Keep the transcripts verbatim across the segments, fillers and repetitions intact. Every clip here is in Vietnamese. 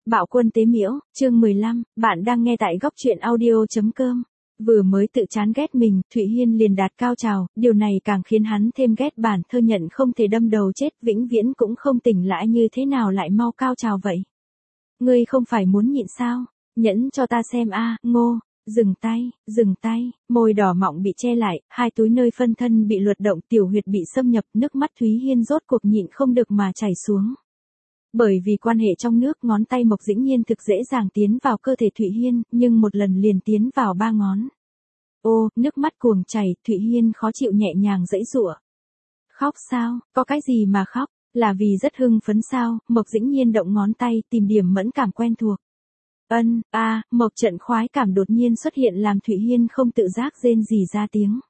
Bạo quân tế miễu, chương mười lăm, bạn đang nghe tại góc truyện audio.com. Vừa mới tự chán ghét mình, Thụy Hiên liền đạt cao trào, điều này càng khiến hắn thêm ghét bản thơ nhận không thể đâm đầu chết vĩnh viễn cũng không tỉnh lại như thế nào lại mau cao trào vậy. Ngươi không phải muốn nhịn sao, nhẫn cho ta xem a, ngô. Dừng tay, dừng tay, môi đỏ mọng bị che lại, hai túi nơi phân thân bị luật động, tiểu huyệt bị xâm nhập, nước mắt Thúy Hiên rốt cuộc nhịn không được mà chảy xuống. Bởi vì quan hệ trong nước, ngón tay Mộc Dĩnh Nhiên thực dễ dàng tiến vào cơ thể Thụy Hiên, nhưng một lần liền tiến vào ba ngón. Ô, nước mắt cuồng chảy, Thụy Hiên khó chịu nhẹ nhàng giãy giụa. Khóc sao, có cái gì mà khóc, là vì rất hưng phấn sao? Mộc Dĩnh Nhiên động ngón tay, tìm điểm mẫn cảm quen thuộc. Ân, a, à, Mộc trận khoái cảm đột nhiên xuất hiện làm Thụy Hiên không tự giác rên rỉ ra tiếng.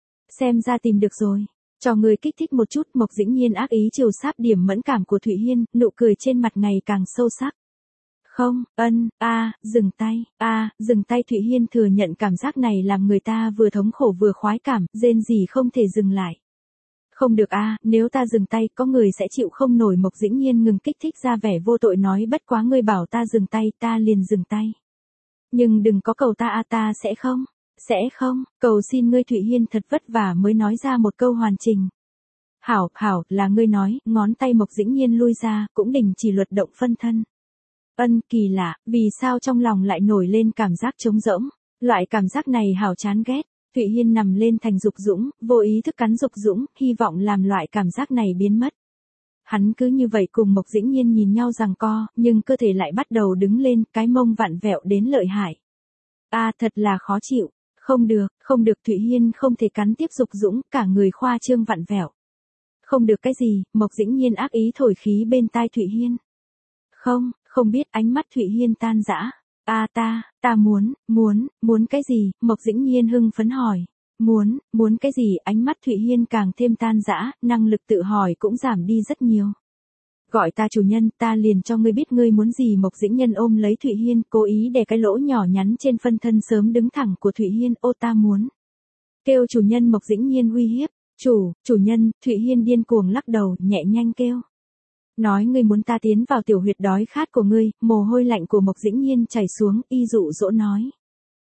Xem ra tìm được rồi. Cho người kích thích một chút, Mộc Dĩnh Nhiên ác ý chiều sáp điểm mẫn cảm của Thụy Hiên, nụ cười trên mặt ngày càng sâu sắc. Không, ân, a, à, dừng tay, a, à, dừng tay. Thụy Hiên thừa nhận cảm giác này làm người ta vừa thống khổ vừa khoái cảm, rên rỉ không thể dừng lại. Không được a, à, nếu ta dừng tay, có người sẽ chịu không nổi. Mộc Dĩnh Nhiên ngừng kích thích ra vẻ vô tội nói, bất quá ngươi bảo ta dừng tay, ta liền dừng tay. Nhưng đừng có cầu ta a, à, ta sẽ không. Sẽ không, cầu xin ngươi. Thụy Hiên thật vất vả mới nói ra một câu hoàn chỉnh. Hảo, hảo, là ngươi nói, ngón tay Mộc Dĩnh Nhiên lui ra, cũng đình chỉ luật động phân thân. Ân, kỳ lạ, vì sao trong lòng lại nổi lên cảm giác trống rỗng, loại cảm giác này hảo chán ghét. Thụy Hiên nằm lên thành Dục Dũng, vô ý thức cắn Dục Dũng, hy vọng làm loại cảm giác này biến mất. Hắn cứ như vậy cùng Mộc Dĩnh Nhiên nhìn nhau giằng co, nhưng cơ thể lại bắt đầu đứng lên, cái mông vặn vẹo đến lợi hại. A, à, thật là khó chịu. Không được, không được. Thụy Hiên không thể cắn tiếp Dục Dũng, cả người khoa trương vặn vẹo. Không được cái gì? Mộc Dĩnh Nhiên ác ý thổi khí bên tai Thụy Hiên. Không, không biết. Ánh mắt Thụy Hiên tan rã. A, à, ta, ta muốn, muốn, muốn cái gì? Mộc Dĩnh Nhiên hưng phấn hỏi. Muốn, muốn cái gì? Ánh mắt Thụy Hiên càng thêm tan rã, năng lực tự hỏi cũng giảm đi rất nhiều. Gọi ta chủ nhân, ta liền cho ngươi biết ngươi muốn gì. Mộc Dĩnh Nhân ôm lấy Thụy Hiên, cố ý để cái lỗ nhỏ nhắn trên phân thân sớm đứng thẳng của Thụy Hiên. Ô, ta muốn. Kêu chủ nhân. Mộc Dĩnh Nhiên uy hiếp. Chủ, chủ nhân. Thụy Hiên điên cuồng lắc đầu, nhẹ nhanh kêu. Nói ngươi muốn ta tiến vào tiểu huyệt đói khát của ngươi. Mồ hôi lạnh của Mộc Dĩnh Nhiên chảy xuống, y dụ dỗ nói.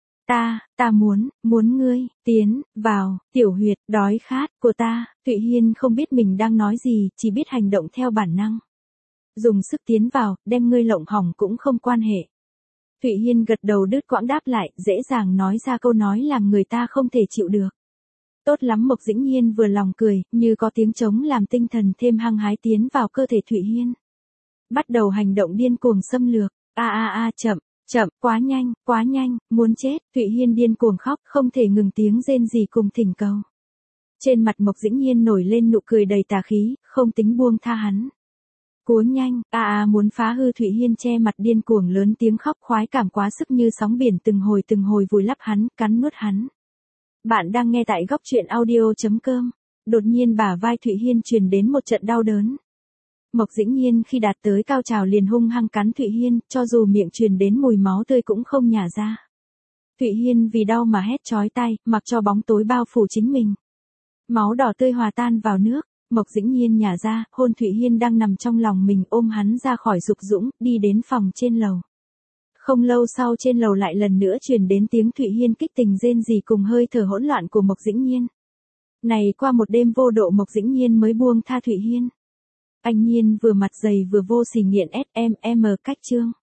Ta, ta muốn, muốn ngươi, tiến, vào, tiểu huyệt, đói khát, của ta. Thụy Hiên không biết mình đang nói gì, chỉ biết hành động theo bản năng. Dùng sức tiến vào, đem ngươi lộng hỏng cũng không quan hệ. Thụy Hiên gật đầu đứt quãng đáp lại, dễ dàng nói ra câu nói làm người ta không thể chịu được. Tốt lắm. Mộc Dĩnh Nhiên vừa lòng cười, như có tiếng trống làm tinh thần thêm hăng hái tiến vào cơ thể Thụy Hiên. Bắt đầu hành động điên cuồng xâm lược. A a a, chậm, chậm, quá nhanh, quá nhanh, muốn chết. Thụy Hiên điên cuồng khóc, không thể ngừng tiếng rên rỉ cùng thỉnh cầu. Trên mặt Mộc Dĩnh Nhiên nổi lên nụ cười đầy tà khí, không tính buông tha hắn. Cố nhanh, a a, muốn phá hư. Thụy Hiên che mặt điên cuồng lớn tiếng khóc, khoái cảm quá sức như sóng biển từng hồi từng hồi vùi lấp hắn, cắn nuốt hắn. Bạn đang nghe tại góc truyện audio.com. Đột nhiên bả vai Thụy Hiên truyền đến một trận đau đớn. Mộc Dĩnh Nhiên khi đạt tới cao trào liền hung hăng cắn Thụy Hiên, cho dù miệng truyền đến mùi máu tươi cũng không nhả ra. Thụy Hiên vì đau mà hét chói tai, mặc cho bóng tối bao phủ chính mình. Máu đỏ tươi hòa tan vào nước. Mộc Dĩnh Nhiên nhả ra, hôn Thụy Hiên đang nằm trong lòng mình, ôm hắn ra khỏi Dục Dũng, đi đến phòng trên lầu. Không lâu sau trên lầu lại lần nữa truyền đến tiếng Thụy Hiên kích tình rên rỉ cùng hơi thở hỗn loạn của Mộc Dĩnh Nhiên. Này qua một đêm vô độ Mộc Dĩnh Nhiên mới buông tha Thụy Hiên. Anh Nhiên vừa mặt dày vừa vô sỉ nghiện ét em em cách chương.